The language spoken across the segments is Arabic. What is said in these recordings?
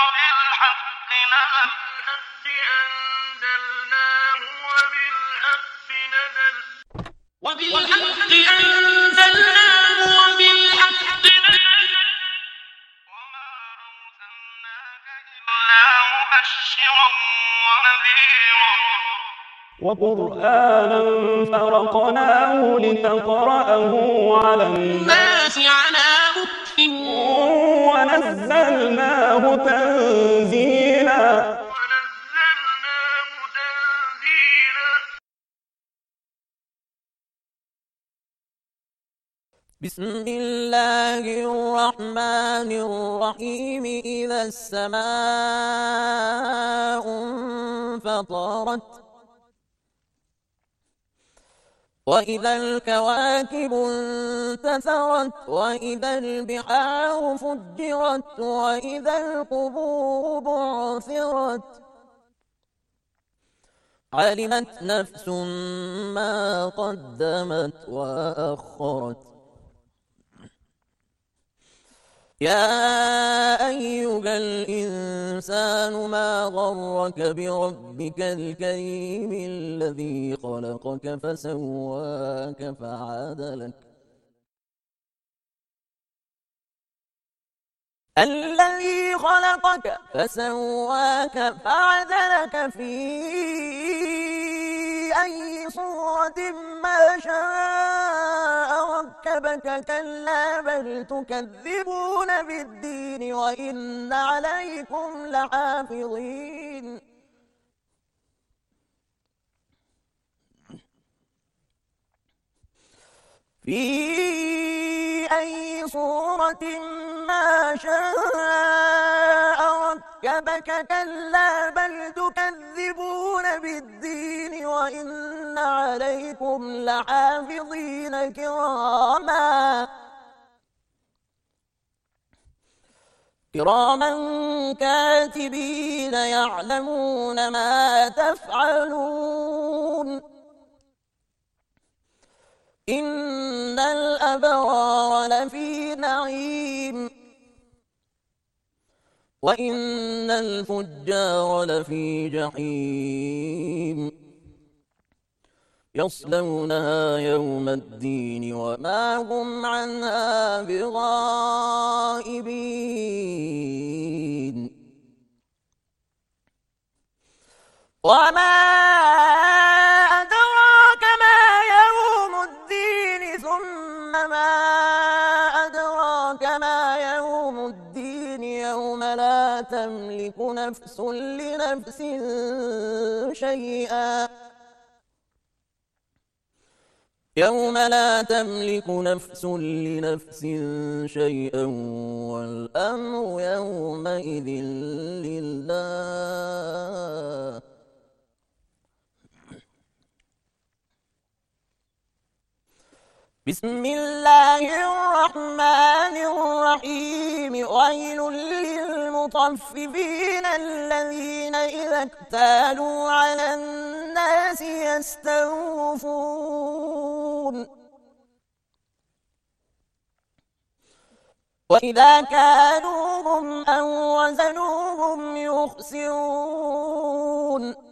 وبالحق أنزلناه وبالحق أنزلناه وبالحق نزل وما أرسلناك إلا مبشرا ونذيرا وقرآنا فرقناه لتقرأه على الناس على مكث ونزلناه تنزيلا. بسم الله الرحمن الرحيم. إذا السماء انفطرت وإذا الكواكب انتثرت وإذا البحار فجرت وإذا القبور بعثرت علمت نفس ما قدمت وأخرت. يا أيها الإنسان ما غرك بربك الكريم الذي خلقك فسواك فعدلك في أي صورة ما شاء ركبك. كلا بل تكذبون بالدين وإن عليكم لحافظين. في أي صورة ما شاء ركبك. كلا بل تكذبون بالدين وإن عليكم لحافظين كراما كاتبين يعلمون ما تفعلون. إن الأبرار لفي نعيم وإن الفجار لفي جحيم يصلونها يوم الدين وما هم عنها بغائبين. وما أدراك ما يوم الدين ثم ما أدراك ما يوم الدين يوم لا تملك نفس لنفس شيئا. يوم لا تملك نفس لنفس شيئا والأمر يومئذ لله. بسم الله الرحمن الرحيم. ويل للمطففين الذين إذا اكتالوا على الناس يستوفون وإذا كالوهم أو وزنوهم يخسرون.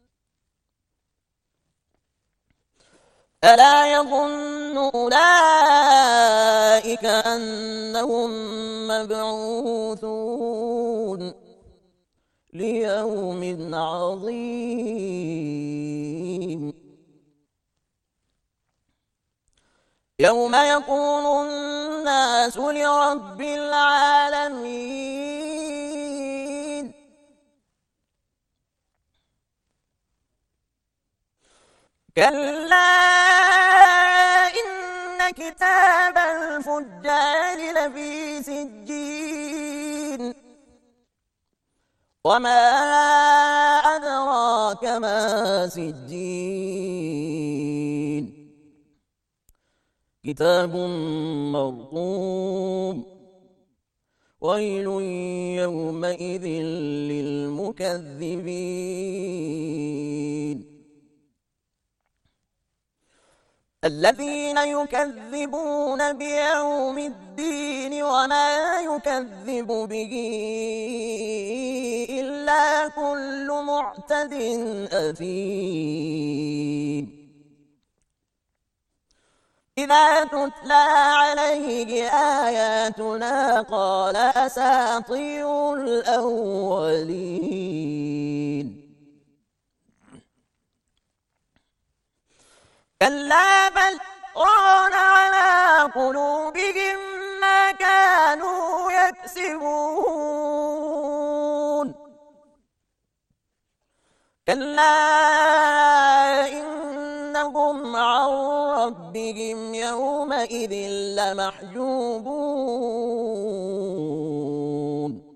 ألا يظن أولئك أنهم مبعوثون ليوم عظيم يوم يقوم الناس لرب العالمين. كلا إن كتاب الفجار لفي سجين وما أدراك ما سجين. كتاب مرقوم ويل يومئذ للمكذبين. الذين يكذبون بيوم الدين وما يكذب به إلا كل معتد أثيم إذا تتلى عليه آياتنا قال أساطير الأولين كلا بل ران على قلوبهم ما كانوا يكسبون كلا إنهم عن ربهم يومئذ لمحجوبون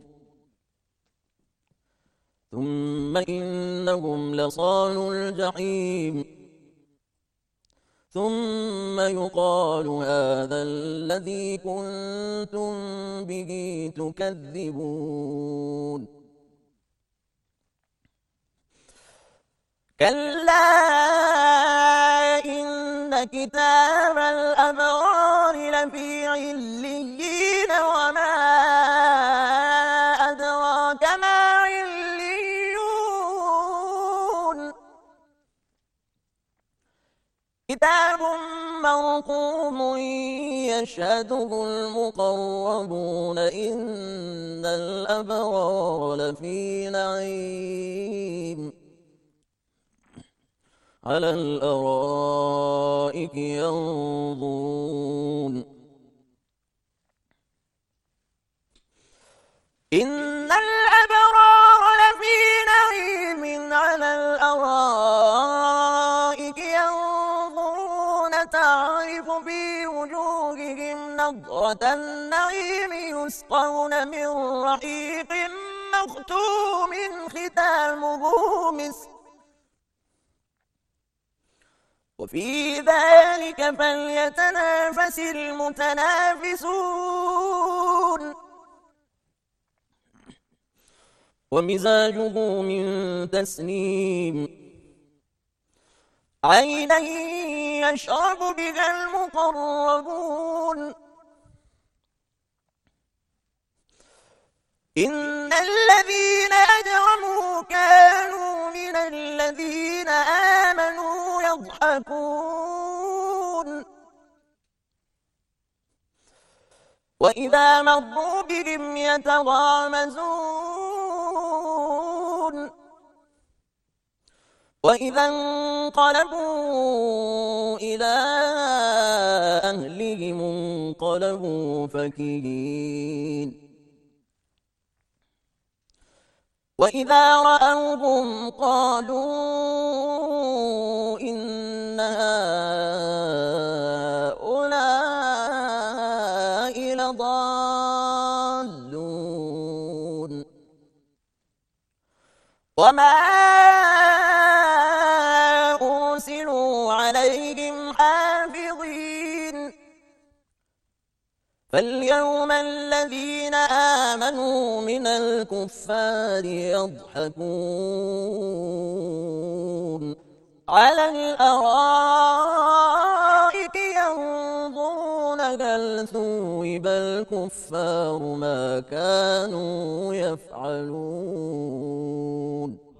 ثم إنهم لصالوا الجحيم ثم يقال هذا الذي كنتم به تكذبون كلا إن كتاب الأبرار لفي عليين وما أدراك ما عليون كتاب مرقوم يشهده المقربون إن الأبرار لفي نعيم على الأرائك ينظرون إن الأبرار لفي نعيم على الأرائك ينظرون تعرف في وجوههم نضرة النعيم يسقون من رحيق مختوم ختامه مسك وفي ذلك فليتنافس المتنافسون ومزاجه من تسنيم عينا يشرب بها المقربون إن الذين أجرموا كانوا من الذين آمنوا يضحكون وإذا مروا بهم يتغامزون وإذا انقلبوا إلى أهلهم انقلبوا فكهين وإذا رأوهم قالوا إن هؤلاء لضالون وما أرسلوا عليهم حافظين فاليوم الذين آمنوا من الكفار يضحكون على الأرائك ينظرون هل ثوب الكفار ما كانوا يفعلون